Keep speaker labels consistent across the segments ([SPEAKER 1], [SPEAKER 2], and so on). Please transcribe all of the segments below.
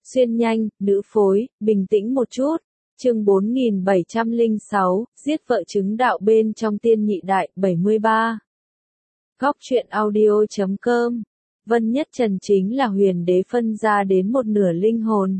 [SPEAKER 1] Xuyên nhanh, nữ phối, bình tĩnh một chút. Chương 4706, giết vợ chứng đạo bên trong tiên nhị đại, 73. Góc truyện audio.com. Vân Nhất Trần chính là huyền đế phân ra đến một nửa linh hồn.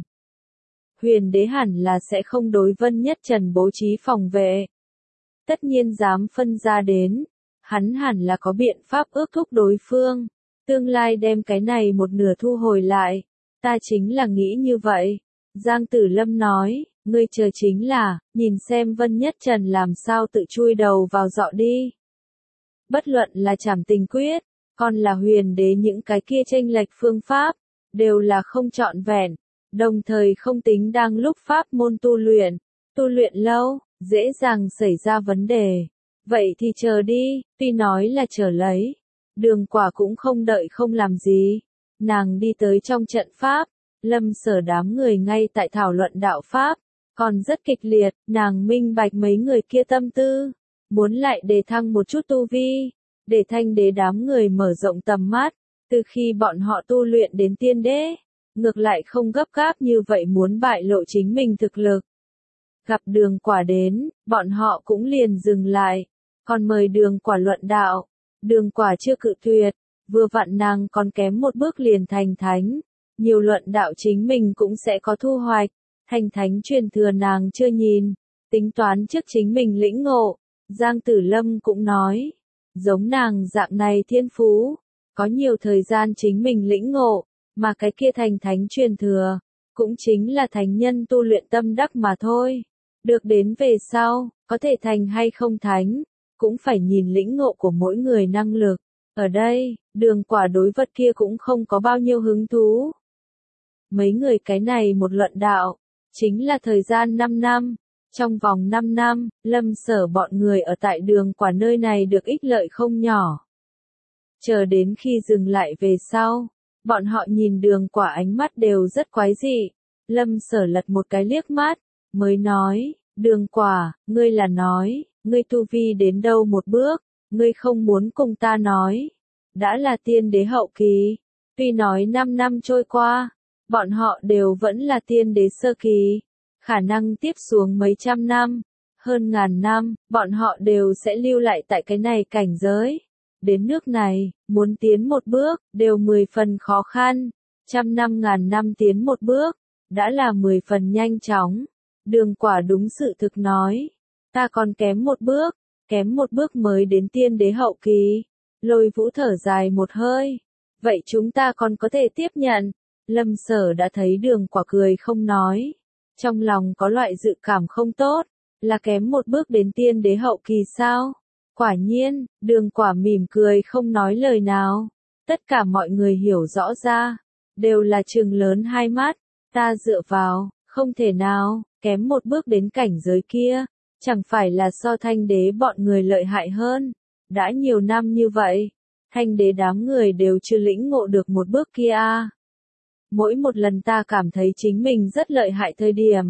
[SPEAKER 1] Huyền đế hẳn là sẽ không đối Vân Nhất Trần bố trí phòng vệ. Tất nhiên dám phân ra đến, hắn hẳn là có biện pháp ước thúc đối phương, tương lai đem cái này một nửa thu hồi lại. Ta chính là nghĩ như vậy. Giang Tử Lâm nói, ngươi chờ chính là, nhìn xem Vân Nhất Trần làm sao tự chui đầu vào dọ đi. Bất luận là trảm tình quyết, còn là huyền đế những cái kia chênh lệch phương pháp, đều là không trọn vẹn, đồng thời không tính đang lúc pháp môn tu luyện lâu, dễ dàng xảy ra vấn đề. Vậy thì chờ đi, tuy nói là chờ lấy, Đường Quả cũng không đợi không làm gì. Nàng đi tới trong trận pháp, Lâm Sở đám người ngay tại thảo luận đạo pháp, còn rất kịch liệt, nàng minh bạch mấy người kia tâm tư, muốn lại đề thăng một chút tu vi, để Thanh Đế đám người mở rộng tầm mắt, từ khi bọn họ tu luyện đến tiên đế, ngược lại không gấp gáp như vậy muốn bại lộ chính mình thực lực. Gặp Đường Quả đến, bọn họ cũng liền dừng lại, còn mời Đường Quả luận đạo. Đường Quả chưa cự tuyệt, vừa vặn nàng còn kém một bước liền thành thánh, nhiều luận đạo chính mình cũng sẽ có thu hoạch, thành thánh truyền thừa nàng chưa nhìn, tính toán trước chính mình lĩnh ngộ. Giang Tử Lâm cũng nói, giống nàng dạng này thiên phú, có nhiều thời gian chính mình lĩnh ngộ, mà cái kia thành thánh truyền thừa, cũng chính là thánh nhân tu luyện tâm đắc mà thôi. Được đến về sau, có thể thành hay không thánh, cũng phải nhìn lĩnh ngộ của mỗi người năng lực. Ở đây, Đường Quả đối vật kia cũng không có bao nhiêu hứng thú. Mấy người cái này một luận đạo, chính là thời gian 5 năm. Trong vòng 5 năm, Lâm Sở bọn người ở tại Đường Quả nơi này được ích lợi không nhỏ. Chờ đến khi dừng lại về sau, bọn họ nhìn Đường Quả ánh mắt đều rất quái dị. Lâm Sở lật một cái liếc mắt, mới nói, Đường Quả, ngươi là nói, ngươi tu vi đến đâu một bước, ngươi không muốn cùng ta nói. Đã là tiên đế hậu kỳ, tuy nói 5 năm trôi qua, bọn họ đều vẫn là tiên đế sơ kỳ, khả năng tiếp xuống mấy trăm năm, hơn ngàn năm, bọn họ đều sẽ lưu lại tại cái này cảnh giới. Đến nước này, muốn tiến một bước, đều 10 phần khó khăn, trăm năm ngàn năm tiến một bước, đã là 10 phần nhanh chóng. Đường Quả đúng sự thực nói, ta còn kém một bước mới đến tiên đế hậu kỳ. Lôi Vũ thở dài một hơi, vậy chúng ta còn có thể tiếp nhận. Lâm Sở đã thấy Đường Quả cười không nói, trong lòng có loại dự cảm không tốt, là kém một bước đến tiên đế hậu kỳ sao? Quả nhiên, Đường Quả mỉm cười không nói lời nào. Tất cả mọi người hiểu rõ ra, đều là trừng lớn hai mắt, ta dựa vào, không thể nào, kém một bước đến cảnh giới kia, chẳng phải là so Thanh Đế bọn người lợi hại hơn. Đã nhiều năm như vậy, Thanh Đế đám người đều chưa lĩnh ngộ được một bước kia a. Mỗi một lần ta cảm thấy chính mình rất lợi hại thời điểm,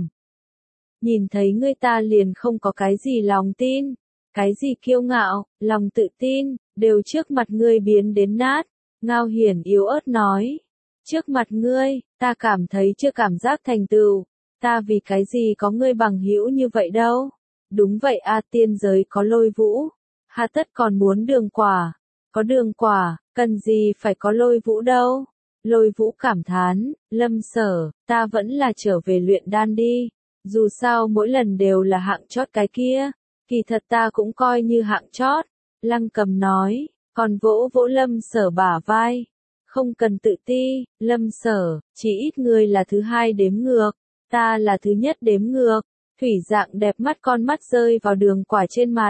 [SPEAKER 1] nhìn thấy ngươi ta liền không có cái gì lòng tin, cái gì kiêu ngạo, lòng tự tin, đều trước mặt ngươi biến đến nát. Ngao Hiển yếu ớt nói, trước mặt ngươi, ta cảm thấy chưa cảm giác thành tựu, ta vì cái gì có ngươi bằng hữu như vậy đâu. Đúng vậy a, tiên giới có Lôi Vũ, hà tất còn muốn Đường Quả, có Đường Quả, cần gì phải có Lôi Vũ đâu. Lôi Vũ cảm thán, Lâm Sở, ta vẫn là trở về luyện đan đi, dù sao mỗi lần đều là hạng chót cái kia, kỳ thật ta cũng coi như hạng chót. Lăng Cầm nói, còn vỗ vỗ Lâm Sở bả vai, không cần tự ti, Lâm Sở, chỉ ít ngươi là thứ hai đếm ngược, ta là thứ nhất đếm ngược. Thủy Dạng đẹp mắt con mắt rơi vào Đường Quả trên mặt.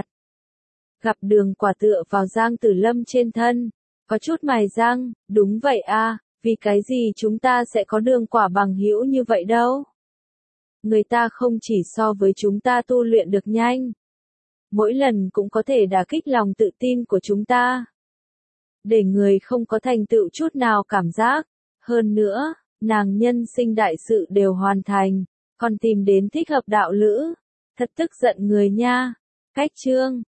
[SPEAKER 1] Gặp Đường Quả tựa vào Giang Tử Lâm trên thân, có chút mài răng, đúng vậy a, vì cái gì chúng ta sẽ có Đường Quả bằng hữu như vậy đâu. Người ta không chỉ so với chúng ta tu luyện được nhanh, mỗi lần cũng có thể đả kích lòng tự tin của chúng ta, để người không có thành tựu chút nào cảm giác. Hơn nữa, nàng nhân sinh đại sự đều hoàn thành, còn tìm đến thích hợp đạo lữ, thật tức giận người nha. Cách chương